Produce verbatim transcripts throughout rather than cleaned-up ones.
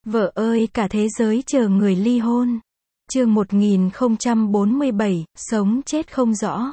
Vợ ơi, cả thế giới chờ người ly hôn. Chương một nghìn không trăm bốn mươi bảy, sống chết không rõ.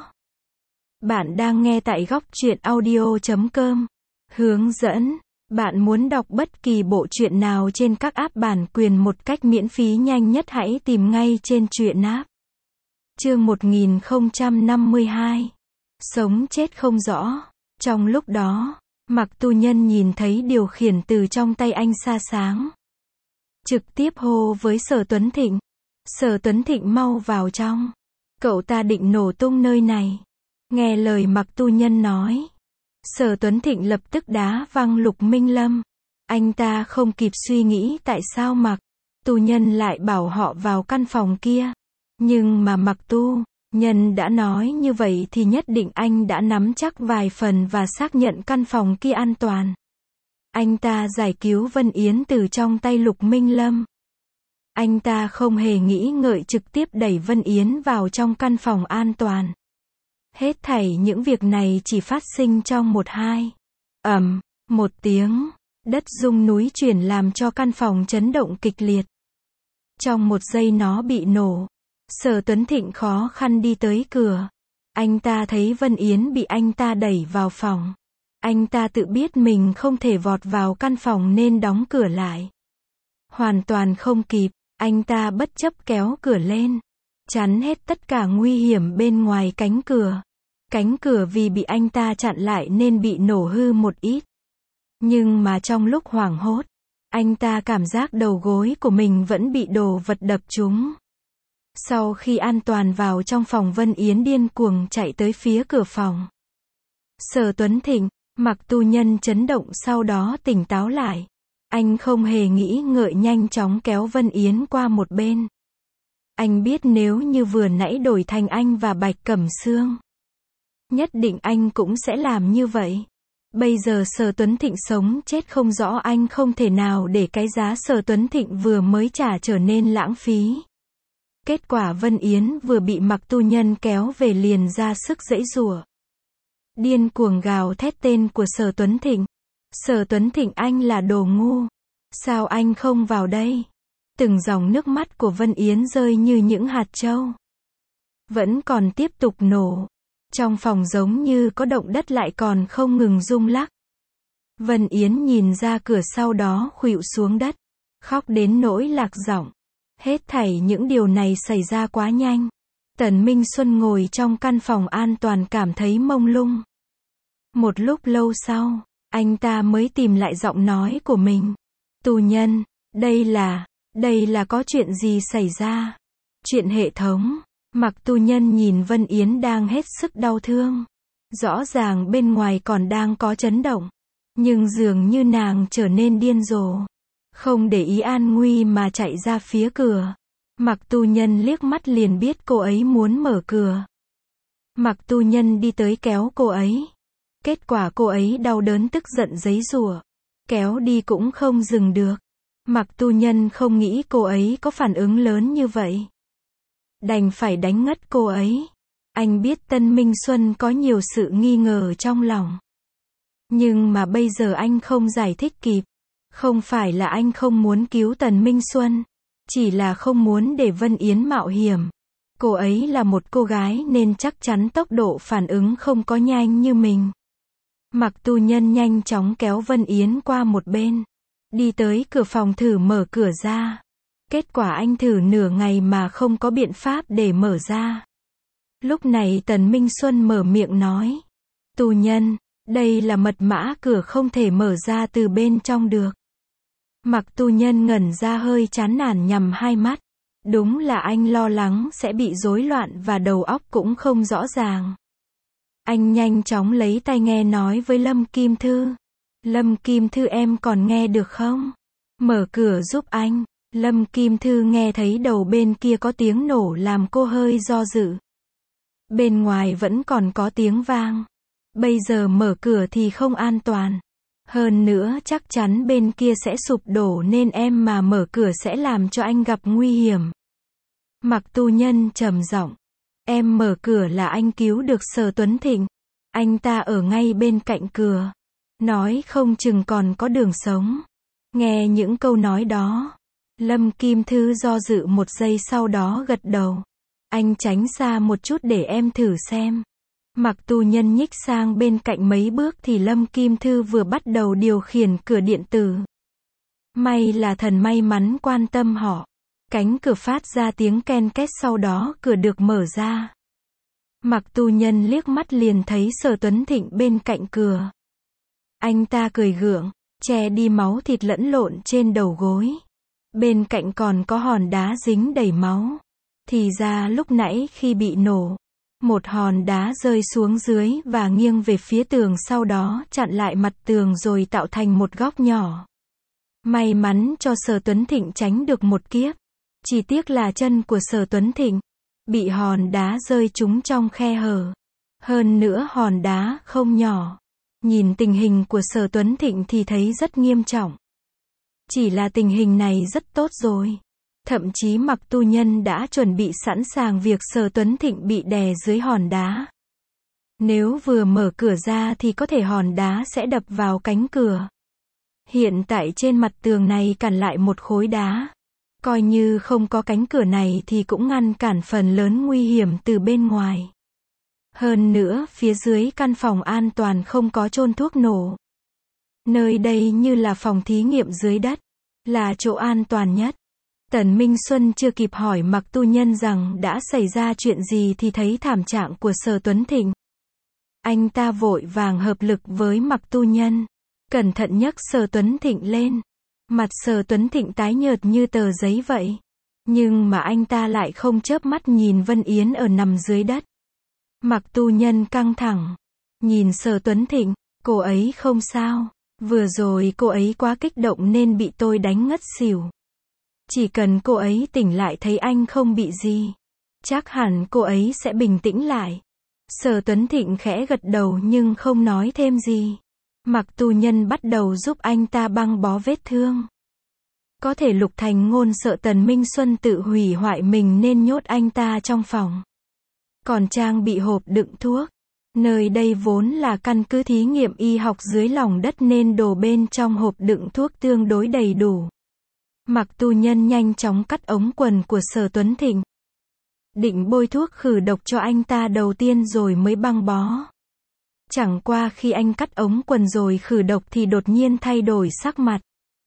Bạn đang nghe tại góc truyện audio chấm com. Hướng dẫn. Bạn muốn đọc bất kỳ bộ truyện nào trên các app bản quyền một cách miễn phí nhanh nhất, hãy tìm ngay trên truyện app. Chương một nghìn không trăm năm mươi hai. Sống chết không rõ. Trong lúc đó, Mạc Tu Nhân nhìn thấy điều khiển từ trong tay anh xa sáng. Trực tiếp hô với Sở Tuấn Thịnh. Sở Tuấn Thịnh mau vào trong. Cậu ta định nổ tung nơi này. Nghe lời Mạc Tu Nhân nói. Sở Tuấn Thịnh lập tức đá văng Lục Minh Lâm. Anh ta không kịp suy nghĩ tại sao Mạc Tu Nhân lại bảo họ vào căn phòng kia. Nhưng mà Mạc Tu Nhân đã nói như vậy thì nhất định anh đã nắm chắc vài phần và xác nhận căn phòng kia an toàn. Anh ta giải cứu Vân Yến từ trong tay Lục Minh Lâm. Anh ta không hề nghĩ ngợi trực tiếp đẩy Vân Yến vào trong căn phòng an toàn. Hết thảy những việc này chỉ phát sinh trong một hai. Ầm, một tiếng, đất rung núi chuyển làm cho căn phòng chấn động kịch liệt. Trong một giây nó bị nổ. Sở Tuấn Thịnh khó khăn đi tới cửa. Anh ta thấy Vân Yến bị anh ta đẩy vào phòng. Anh ta tự biết mình không thể vọt vào căn phòng nên đóng cửa lại. Hoàn toàn không kịp, anh ta bất chấp kéo cửa lên, chắn hết tất cả nguy hiểm bên ngoài cánh cửa. Cánh cửa vì bị anh ta chặn lại nên bị nổ hư một ít. Nhưng mà trong lúc hoảng hốt, anh ta cảm giác đầu gối của mình vẫn bị đồ vật đập trúng. Sau khi an toàn vào trong phòng, Vân Yến điên cuồng chạy tới phía cửa phòng. Sở Tuấn Thịnh, Mạc Tu Nhân chấn động sau đó tỉnh táo lại. Anh không hề nghĩ ngợi nhanh chóng kéo Vân Yến qua một bên. Anh biết nếu như vừa nãy đổi thành anh và Bạch Cẩm Sương, nhất định anh cũng sẽ làm như vậy. Bây giờ Sở Tuấn Thịnh sống chết không rõ, anh không thể nào để cái giá Sở Tuấn Thịnh vừa mới trả trở nên lãng phí. Kết quả Vân Yến vừa bị Mạc Tu Nhân kéo về liền ra sức giãy giụa. Điên cuồng gào thét tên của Sở Tuấn Thịnh. Sở Tuấn Thịnh, anh là đồ ngu. Sao anh không vào đây? Từng dòng nước mắt của Vân Yến rơi như những hạt châu. Vẫn còn tiếp tục nổ. Trong phòng giống như có động đất lại còn không ngừng rung lắc. Vân Yến nhìn ra cửa sau đó khuỵu xuống đất. Khóc đến nỗi lạc giọng. Hết thảy những điều này xảy ra quá nhanh. Tần Minh Xuân ngồi trong căn phòng an toàn cảm thấy mông lung. Một lúc lâu sau, anh ta mới tìm lại giọng nói của mình. Tu Nhân, đây là, đây là có chuyện gì xảy ra? Chuyện hệ thống. Mạc Tu Nhân nhìn Vân Yến đang hết sức đau thương. Rõ ràng bên ngoài còn đang có chấn động. Nhưng dường như nàng trở nên điên rồ. Không để ý an nguy mà chạy ra phía cửa. Mạc Tu Nhân liếc mắt liền biết cô ấy muốn mở cửa. Mạc Tu Nhân đi tới kéo cô ấy. Kết quả cô ấy đau đớn tức giận giãy giụa. Kéo đi cũng không dừng được. Mạc Tu Nhân không nghĩ cô ấy có phản ứng lớn như vậy. Đành phải đánh ngất cô ấy. Anh biết Tân Minh Xuân có nhiều sự nghi ngờ trong lòng. Nhưng mà bây giờ anh không giải thích kịp. Không phải là anh không muốn cứu Tần Minh Xuân. Chỉ là không muốn để Vân Yến mạo hiểm. Cô ấy là một cô gái nên chắc chắn tốc độ phản ứng không có nhanh như mình. Mạc Tu Nhân nhanh chóng kéo Vân Yến qua một bên. Đi tới cửa phòng thử mở cửa ra. Kết quả anh thử nửa ngày mà không có biện pháp để mở ra. Lúc này Tần Minh Xuân mở miệng nói. Tu Nhân, đây là mật mã cửa không thể mở ra từ bên trong được. Mạc Tu Nhân ngẩn ra hơi chán nản nhắm hai mắt. Đúng là anh lo lắng sẽ bị rối loạn và đầu óc cũng không rõ ràng. Anh nhanh chóng lấy tai nghe nói với Lâm Kim Thư. Lâm Kim Thư, em còn nghe được không? Mở cửa giúp anh. Lâm Kim Thư nghe thấy đầu bên kia có tiếng nổ làm cô hơi do dự. Bên ngoài vẫn còn có tiếng vang. Bây giờ mở cửa thì không an toàn. Hơn nữa chắc chắn bên kia sẽ sụp đổ nên em mà mở cửa sẽ làm cho anh gặp nguy hiểm. Mạc Tu Nhân trầm giọng. Em mở cửa là anh cứu được Sở Tuấn Thịnh. Anh ta ở ngay bên cạnh cửa. Nói không chừng còn có đường sống. Nghe những câu nói đó, Lâm Kim Thư do dự một giây sau đó gật đầu. Anh tránh xa một chút để em thử xem. Mặc Tu Nhân nhích sang bên cạnh mấy bước thì Lâm Kim Thư vừa bắt đầu điều khiển cửa điện tử. May là thần may mắn quan tâm họ. Cánh cửa phát ra tiếng ken két, sau đó cửa được mở ra. Mặc Tu Nhân liếc mắt liền thấy Sở Tuấn Thịnh bên cạnh cửa. Anh ta cười gượng, che đi máu thịt lẫn lộn trên đầu gối. Bên cạnh còn có hòn đá dính đầy máu. Thì ra lúc nãy khi bị nổ, một hòn đá rơi xuống dưới và nghiêng về phía tường, sau đó chặn lại mặt tường rồi tạo thành một góc nhỏ. May mắn cho Sở Tuấn Thịnh tránh được một kiếp. Chỉ tiếc là chân của Sở Tuấn Thịnh bị hòn đá rơi trúng trong khe hở. Hơn nữa hòn đá không nhỏ. Nhìn tình hình của Sở Tuấn Thịnh thì thấy rất nghiêm trọng. Chỉ là tình hình này rất tốt rồi. Thậm chí Mặc Tu Nhân đã chuẩn bị sẵn sàng việc Sở Tuấn Thịnh bị đè dưới hòn đá. Nếu vừa mở cửa ra thì có thể hòn đá sẽ đập vào cánh cửa. Hiện tại trên mặt tường này cản lại một khối đá. Coi như không có cánh cửa này thì cũng ngăn cản phần lớn nguy hiểm từ bên ngoài. Hơn nữa, phía dưới căn phòng an toàn không có chôn thuốc nổ. Nơi đây như là phòng thí nghiệm dưới đất, là chỗ an toàn nhất. Tần Minh Xuân chưa kịp hỏi Mặc Tu Nhân rằng đã xảy ra chuyện gì thì thấy thảm trạng của Sở Tuấn Thịnh. Anh ta vội vàng hợp lực với Mặc Tu Nhân, cẩn thận nhấc Sở Tuấn Thịnh lên. Mặt Sở Tuấn Thịnh tái nhợt như tờ giấy vậy. Nhưng mà anh ta lại không chớp mắt nhìn Vân Yến ở nằm dưới đất. Mặc Tu Nhân căng thẳng, nhìn Sở Tuấn Thịnh, cô ấy không sao. Vừa rồi cô ấy quá kích động nên bị tôi đánh ngất xỉu. Chỉ cần cô ấy tỉnh lại thấy anh không bị gì, chắc hẳn cô ấy sẽ bình tĩnh lại. Sở Tuấn Thịnh khẽ gật đầu nhưng không nói thêm gì. Mặc Tu Nhân bắt đầu giúp anh ta băng bó vết thương. Có thể Lục Thành Ngôn sợ Tần Minh Xuân tự hủy hoại mình nên nhốt anh ta trong phòng. Còn trang bị hộp đựng thuốc. Nơi đây vốn là căn cứ thí nghiệm y học dưới lòng đất nên đồ bên trong hộp đựng thuốc tương đối đầy đủ. Mặc Tu Nhân nhanh chóng cắt ống quần của Sở Tuấn Thịnh. Định bôi thuốc khử độc cho anh ta đầu tiên rồi mới băng bó. Chẳng qua khi anh cắt ống quần rồi khử độc thì đột nhiên thay đổi sắc mặt.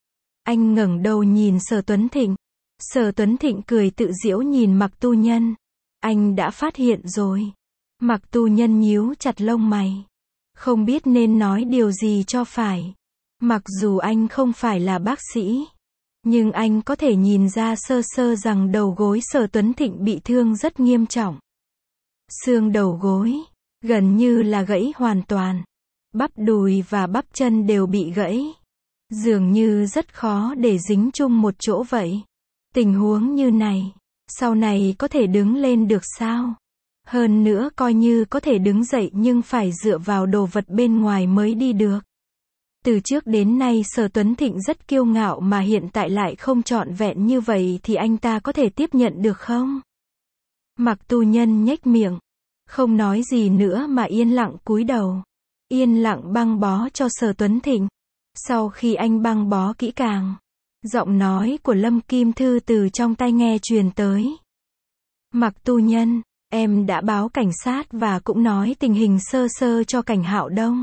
Anh ngẩng đầu nhìn Sở Tuấn Thịnh. Sở Tuấn Thịnh cười tự giễu nhìn Mặc Tu Nhân. Anh đã phát hiện rồi. Mặc Tu Nhân nhíu chặt lông mày. Không biết nên nói điều gì cho phải. Mặc dù anh không phải là bác sĩ, nhưng anh có thể nhìn ra sơ sơ rằng đầu gối Sở Tuấn Thịnh bị thương rất nghiêm trọng. Xương đầu gối gần như là gãy hoàn toàn. Bắp đùi và bắp chân đều bị gãy. Dường như rất khó để dính chung một chỗ vậy. Tình huống như này, sau này có thể đứng lên được sao? Hơn nữa coi như có thể đứng dậy nhưng phải dựa vào đồ vật bên ngoài mới đi được. Từ trước đến nay Sở Tuấn Thịnh rất kiêu ngạo mà hiện tại lại không trọn vẹn như vậy thì anh ta có thể tiếp nhận được không? Mặc Tu Nhân nhếch miệng, không nói gì nữa mà yên lặng cúi đầu. Yên lặng băng bó cho Sở Tuấn Thịnh. Sau khi anh băng bó kỹ càng, giọng nói của Lâm Kim Thư từ trong tai nghe truyền tới. Mặc Tu Nhân, em đã báo cảnh sát và cũng nói tình hình sơ sơ cho cảnh Hạo Đông.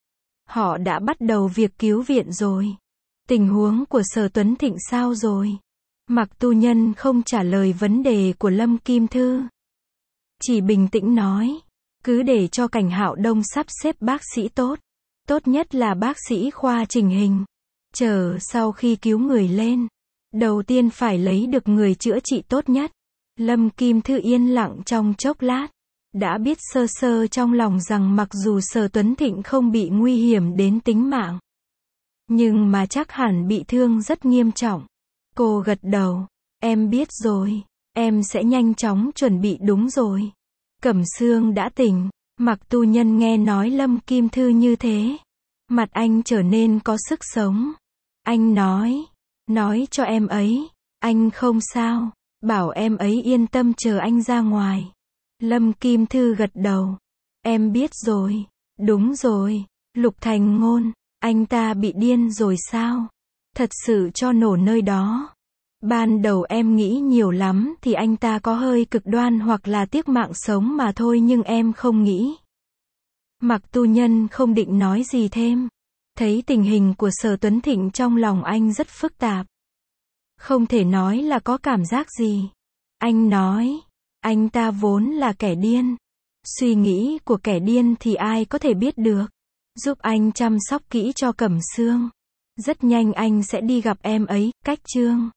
Họ đã bắt đầu việc cứu viện rồi. Tình huống của Sở Tuấn Thịnh sao rồi? Mặc Tu Nhân không trả lời vấn đề của Lâm Kim Thư. Chỉ bình tĩnh nói, cứ để cho cảnh Hạo Đông sắp xếp bác sĩ tốt. Tốt nhất là bác sĩ khoa chỉnh hình. Chờ sau khi cứu người lên, đầu tiên phải lấy được người chữa trị tốt nhất. Lâm Kim Thư yên lặng trong chốc lát. Đã biết sơ sơ trong lòng rằng mặc dù Sở Tuấn Thịnh không bị nguy hiểm đến tính mạng, nhưng mà chắc hẳn bị thương rất nghiêm trọng. Cô gật đầu. Em biết rồi. Em sẽ nhanh chóng chuẩn bị đúng rồi. Cẩm Sương đã tỉnh. Mặc Tu Nhân nghe nói Lâm Kim Thư như thế. Mặt anh trở nên có sức sống. Anh nói. Nói cho em ấy. Anh không sao. Bảo em ấy yên tâm chờ anh ra ngoài. Lâm Kim Thư gật đầu. Em biết rồi. Đúng rồi. Lục Thành Ngôn. Anh ta bị điên rồi sao? Thật sự cho nổ nơi đó. Ban đầu em nghĩ nhiều lắm thì anh ta có hơi cực đoan hoặc là tiếc mạng sống mà thôi nhưng em không nghĩ. Mạc Tu Nhân không định nói gì thêm. Thấy tình hình của Sở Tuấn Thịnh trong lòng anh rất phức tạp. Không thể nói là có cảm giác gì. Anh nói, anh ta vốn là kẻ điên. Suy nghĩ của kẻ điên thì ai có thể biết được. Giúp anh chăm sóc kỹ cho Cẩm Sương. Rất nhanh anh sẽ đi gặp em ấy, Cách Trương.